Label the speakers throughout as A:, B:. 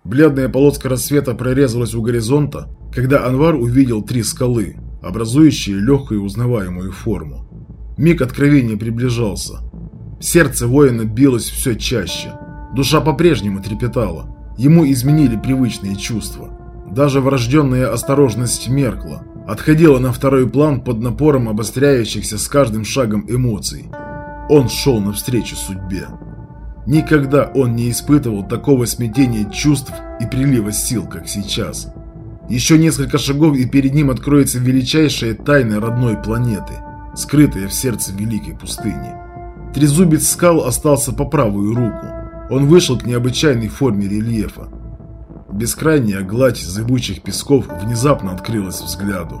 A: Бледная полоска рассвета прорезалась у горизонта, когда Анвар увидел 3 скалы, образующие легкую узнаваемую форму. Миг откровения приближался. Сердце воина билось все чаще. Душа по-прежнему трепетала. Ему изменили привычные чувства. Даже врожденная осторожность меркла, отходила на второй план под напором обостряющихся с каждым шагом эмоций. Он шел навстречу судьбе. Никогда он не испытывал такого смятения чувств и прилива сил, как сейчас. Еще несколько шагов, и перед ним откроется величайшая тайна родной планеты, скрытая в сердце великой пустыни. Трезубец скал остался по правую руку. Он вышел к необычайной форме рельефа. Бескрайняя гладь зыбучих песков внезапно открылась взгляду.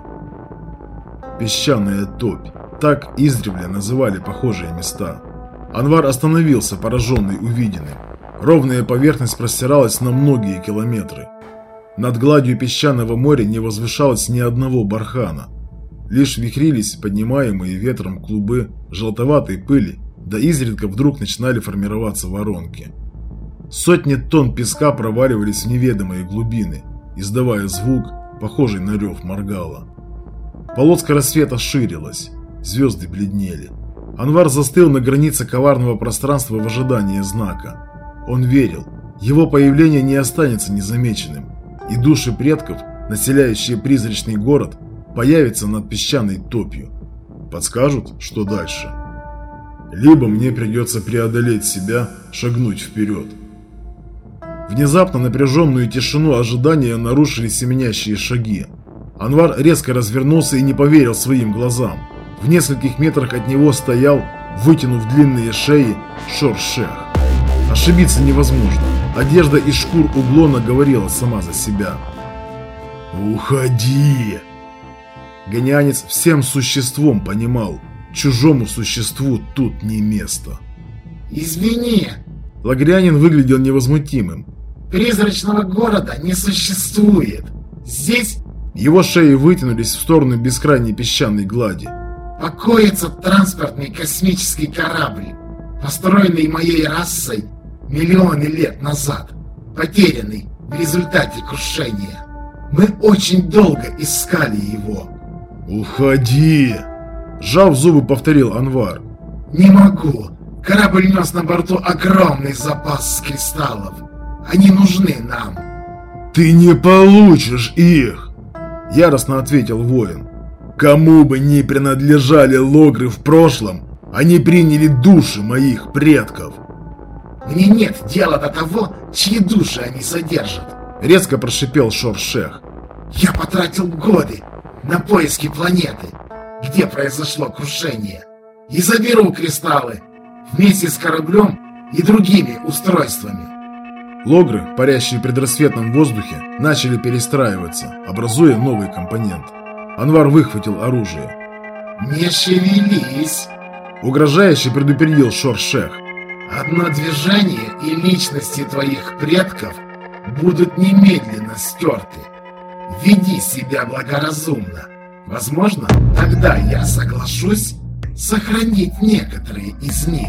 A: Песчаная топь. Так издревле называли похожие места. Анвар остановился, пораженный увиденным. Ровная поверхность простиралась на многие километры. Над гладью песчаного моря не возвышалось ни одного бархана. Лишь вихрились поднимаемые ветром клубы желтоватой пыли, да изредка вдруг начинали формироваться воронки. Сотни тонн песка проваливались в неведомые глубины, издавая звук, похожий на рев Маргала. Полоска рассвета ширилась, звезды бледнели. Анвар застыл на границе коварного пространства в ожидании знака. Он верил, его появление не останется незамеченным, и души предков, населяющие призрачный город, появятся над песчаной топью. Подскажут, что дальше. Либо мне придется преодолеть себя, шагнуть вперед. Внезапно напряженную тишину ожидания нарушили семенящие шаги. Анвар резко развернулся и не поверил своим глазам. В нескольких метрах от него стоял, вытянув длинные шеи, Шор-Шех. Ошибиться невозможно. Одежда из шкур углона говорила сама за себя. «Уходи!» Гонянец всем существом понимал, чужому существу тут не место.
B: «Извини!»
A: Лагрянин выглядел невозмутимым.
B: «Призрачного города не существует. Здесь...»
A: Его шеи вытянулись в сторону бескрайней песчаной глади.
B: «Покоится транспортный космический корабль, построенный моей расой миллионы лет назад, потерянный в результате крушения. Мы очень долго искали его».
A: «Уходи!» Сжав зубы, повторил Анвар.
B: «Не могу. Корабль нес на борту огромный запас кристаллов. Они нужны нам».
A: «Ты не получишь их!» Яростно ответил воин. «Кому бы ни принадлежали логры в прошлом, они приняли души моих предков».
B: «Мне нет дела до того, чьи души они содержат»,
A: — резко прошипел Шор-Шех.
B: «Я потратил годы на поиски планеты, где произошло крушение, и заберу кристаллы вместе с кораблем и другими устройствами».
A: Логры, парящие в предрассветном воздухе, начали перестраиваться, образуя новый компонент. Анвар выхватил оружие.
B: «Не шевелись!»
A: — угрожающе предупредил Шор-Шех.
B: «Одно движение, и личности твоих предков будут немедленно стерты. Веди себя благоразумно. Возможно, тогда я соглашусь сохранить некоторые из них».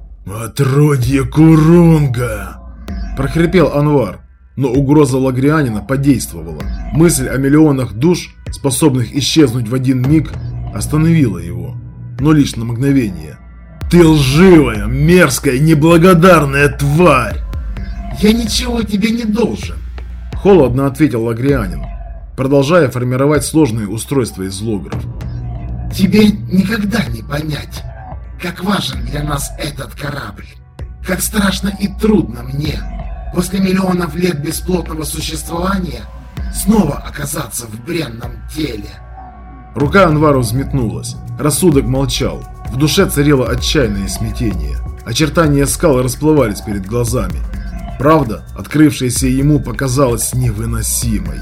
A: «Отродье Курунга!» — прохрипел Анвар, но угроза лагрианина подействовала. Мысль о миллионах душ, способных исчезнуть в один миг, остановила его, но лишь на мгновение. «Ты лживая, мерзкая, неблагодарная тварь!»
B: «Я ничего тебе не должен»,
A: — холодно ответил лагрианин, продолжая формировать сложные устройства из логров.
B: «Тебе никогда не понять, как важен для нас этот корабль, как страшно и трудно мне после миллионов лет бесплотного существования снова оказаться в бренном теле».
A: Рука Анвара взметнулась, рассудок молчал, в душе царило отчаянное смятение, очертания скал расплывались перед глазами. Правда, открывшаяся ему, показалась невыносимой.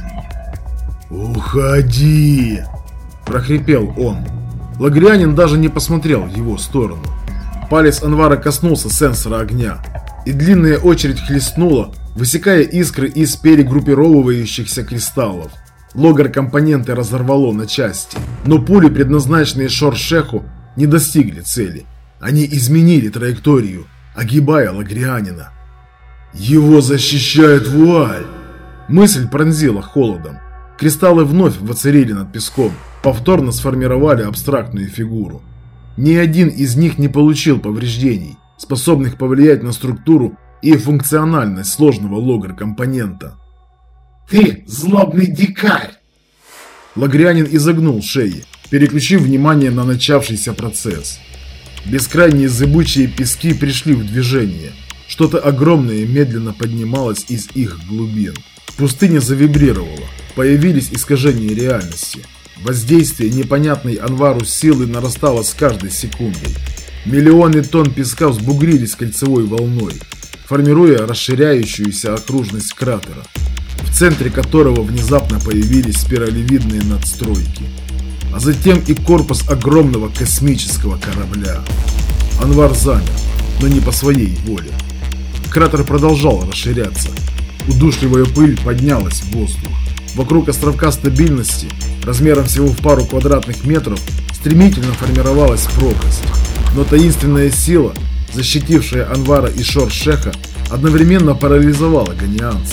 A: «Уходи!» – прохрипел он. Лагрианин даже не посмотрел в его сторону. Палец Анвара коснулся сенсора огня, и длинная очередь хлестнула, высекая искры из перегруппировывающихся кристаллов. Логр-компоненты разорвало на части, но пули, предназначенные Шор-Шеху, не достигли цели. Они изменили траекторию, огибая лагрианина. «Его защищает вуаль!» Мысль пронзила холодом. Кристаллы вновь воцарили над песком, повторно сформировали абстрактную фигуру. Ни один из них не получил повреждений, способных повлиять на структуру и функциональность сложного логр-компонента.
B: «Ты злобный дикарь!»
A: Лагрианин изогнул шеи, переключив внимание на начавшийся процесс. Бескрайние зыбучие пески пришли в движение. Что-то огромное медленно поднималось из их глубин. Пустыня завибрировала, появились искажения реальности. Воздействие непонятной Анвару силы нарастало с каждой секундой. Миллионы тонн песка взбугрились кольцевой волной, формируя расширяющуюся окружность кратера, в центре которого внезапно появились спиралевидные надстройки. А затем и корпус огромного космического корабля. Анвар замер, но не по своей воле. Кратер продолжал расширяться. Удушливая пыль поднялась в воздух. Вокруг островка стабильности, размером всего в пару квадратных метров, стремительно формировалась пропасть. Но таинственная сила, защитившая Анвара и Шор-Шеха, одновременно парализовала ганианца.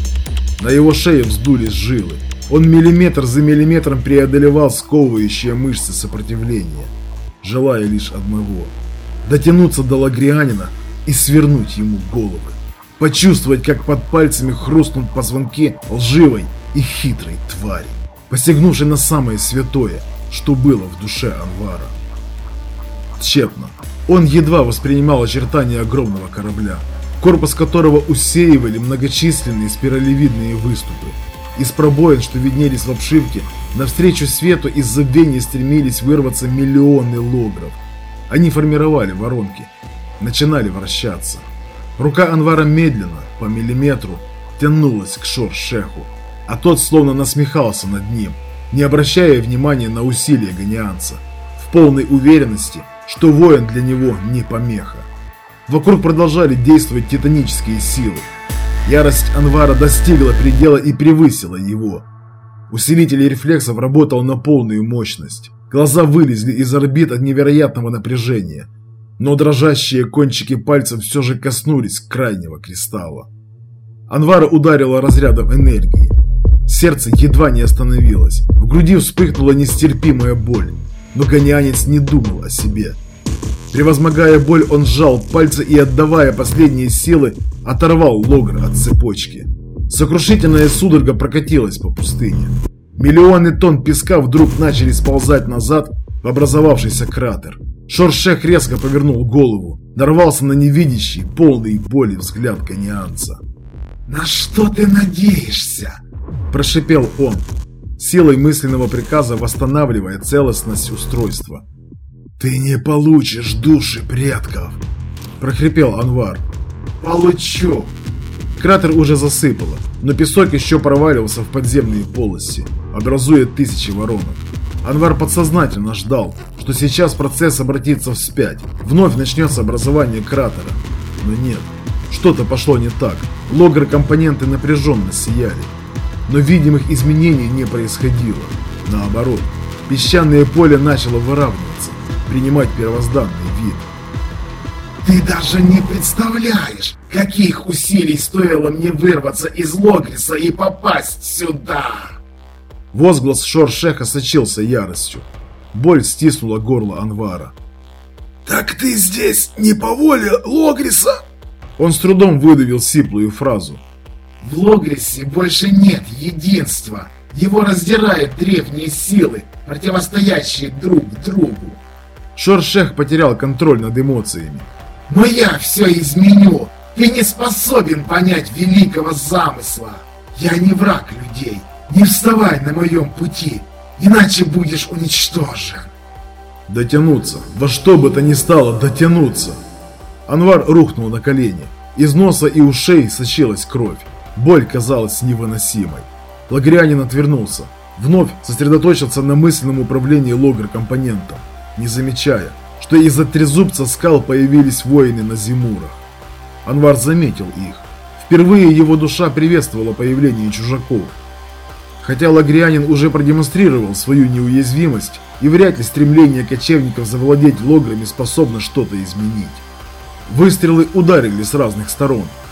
A: На его шее вздулись жилы. Он миллиметр за миллиметром преодолевал сковывающие мышцы сопротивления, желая лишь одного – дотянуться до Лагрианина и свернуть ему головы. Почувствовать, как под пальцами хрустнут позвонки лживой и хитрой твари, посягнувшей на самое святое, что было в душе Анвара. Тщетно. Он едва воспринимал очертания огромного корабля, корпус которого усеивали многочисленные спиралевидные выступы. Из пробоин, что виднелись в обшивке, навстречу свету из забвения стремились вырваться миллионы логров. Они формировали воронки, начинали вращаться. Рука Анвара медленно, по миллиметру, тянулась к Шор-Шеху, а тот словно насмехался над ним, не обращая внимания на усилия ганианца, в полной уверенности, что воин для него не помеха. Вокруг продолжали действовать титанические силы. Ярость Анвара достигла предела и превысила его. Усилитель рефлексов работал на полную мощность. Глаза вылезли из орбит от невероятного напряжения, но дрожащие кончики пальцев все же коснулись крайнего кристалла. Анвара ударила разрядом энергии. Сердце едва не остановилось. В груди вспыхнула нестерпимая боль, но ганианец не думал о себе. Превозмогая боль, он сжал пальцы и, отдавая последние силы, оторвал логр от цепочки. Сокрушительная судорога прокатилась по пустыне. Миллионы тонн песка вдруг начали сползать назад в образовавшийся кратер. Шор-Шех резко повернул голову, нарвался на невидящий, полный боли взгляд ганианца.
B: «На что ты надеешься?»
A: – прошипел он, силой мысленного приказа восстанавливая целостность устройства. «Ты не получишь души предков!» – прохрипел Анвар.
B: «Получу!»
A: Кратер уже засыпало, но песок еще проваливался в подземные полости, образуя тысячи воронок. Анвар подсознательно ждал, что сейчас процесс обратится вспять, вновь начнется образование кратера. Но нет, что-то пошло не так, логр-компоненты напряженно сияли. Но видимых изменений не происходило. Наоборот, песчаное поле начало выравниваться, принимать первозданный вид.
B: «Ты даже не представляешь, каких усилий стоило мне вырваться из Логриса и попасть сюда!»
A: Возглас Шор-Шеха сочился яростью. Боль стиснула горло Анвара.
B: «Так ты здесь не по воле Логриса?»
A: Он с трудом выдавил сиплую фразу.
B: «В Логрисе больше нет единства. Его раздирают древние силы, противостоящие друг другу».
A: Шор-Шех потерял контроль над эмоциями.
B: «Но я все изменю. Ты не способен понять великого замысла. Я не враг людей. Не вставай на моем пути, иначе будешь уничтожен».
A: Дотянуться, во что бы то ни стало дотянуться. Анвар рухнул на колени. Из носа и ушей сочилась кровь. Боль казалась невыносимой. Лагрианин отвернулся. Вновь сосредоточился на мысленном управлении логр-компонентом, не замечая, что из-за трезубца скал появились воины на Зимурах. Анвар заметил их. Впервые его душа приветствовала появление чужаков. Хотя Лагрианин уже продемонстрировал свою неуязвимость, и вряд ли стремление кочевников завладеть лограми способно что-то изменить. Выстрелы ударили с разных сторон.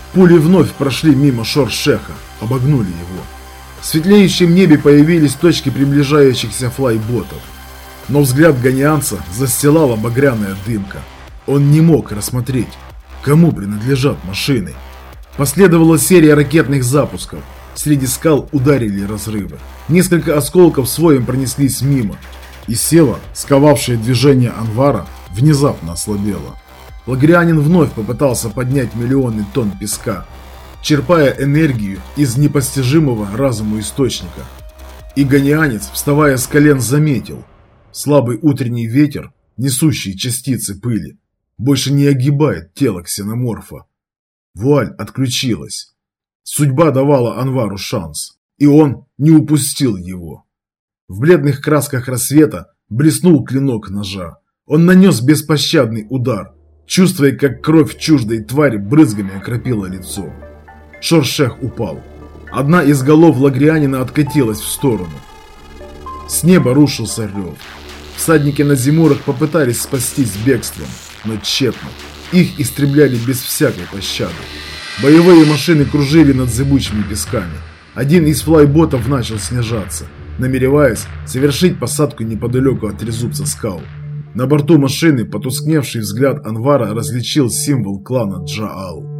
A: Пули вновь прошли мимо Шор-Шеха, обогнули его. В светлеющем небе появились точки приближающихся флайботов. Но взгляд ганианца застилала багряная дымка. Он не мог рассмотреть, кому принадлежат машины. Последовала серия ракетных запусков. Среди скал ударили разрывы. Несколько осколков своим пронеслись мимо. И сила, сковавшая движение Анвара, внезапно ослабела. Лагрианин вновь попытался поднять миллионы тонн песка, черпая энергию из непостижимого разуму источника. И ганианец, вставая с колен, заметил: слабый утренний ветер, несущий частицы пыли, больше не огибает тело ксеноморфа. Вуаль отключилась. Судьба давала Анвару шанс, и он не упустил его. В бледных красках рассвета блеснул клинок ножа. Он нанес беспощадный удар, чувствуя, как кровь чуждой твари брызгами окропила лицо. Шор-Шех упал. Одна из голов Лагрианина откатилась в сторону. С неба рушился рев. Всадники на Зимурах попытались спастись бегством, но тщетно. Их истребляли без всякой пощады. Боевые машины кружили над зыбучими песками. Один из флайботов начал снижаться, намереваясь совершить посадку неподалеку от трезубца скал. На борту машины потускневший взгляд Анвара различил символ клана Джаал.